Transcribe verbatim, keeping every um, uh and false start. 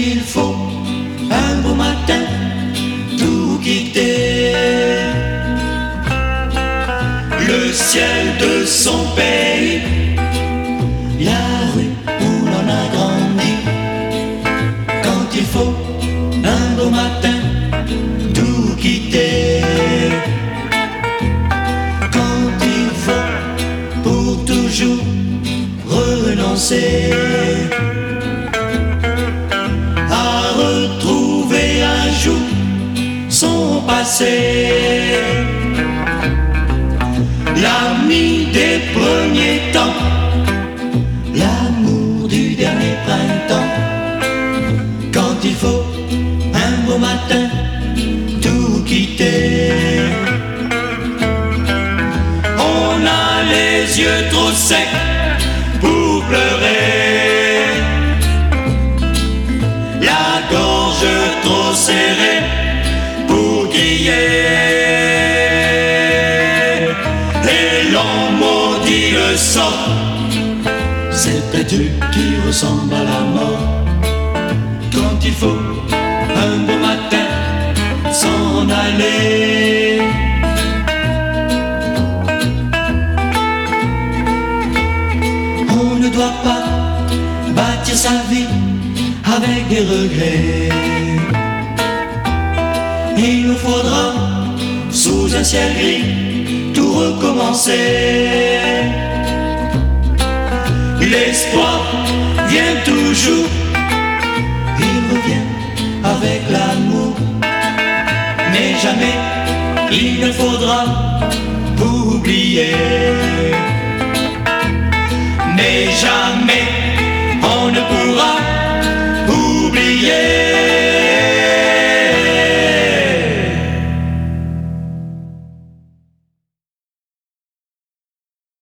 il faut un beau matin tout quitter, le ciel de son pays, la rue où l'on a grandi. Quand il faut un beau matin tout quitter, quand il faut pour toujours renoncer à retrouver un jour son passé, l'ami des premiers temps, l'amour du dernier printemps. Quand il faut un beau matin tout quitter, on a les yeux trop secs pour pleurer, la gorge trop serrée pour crier, et l'on maudit le sort, c'est peut-être qui ressemble à la mort. Quand il faut un beau matin s'en aller, on ne doit pas bâtir sa vie avec des regrets. Il nous faudra, sous un ciel gris, tout recommencer. L'espoir vient toujours, il revient avec l'amour, mais jamais il ne faudra oublier, mais jamais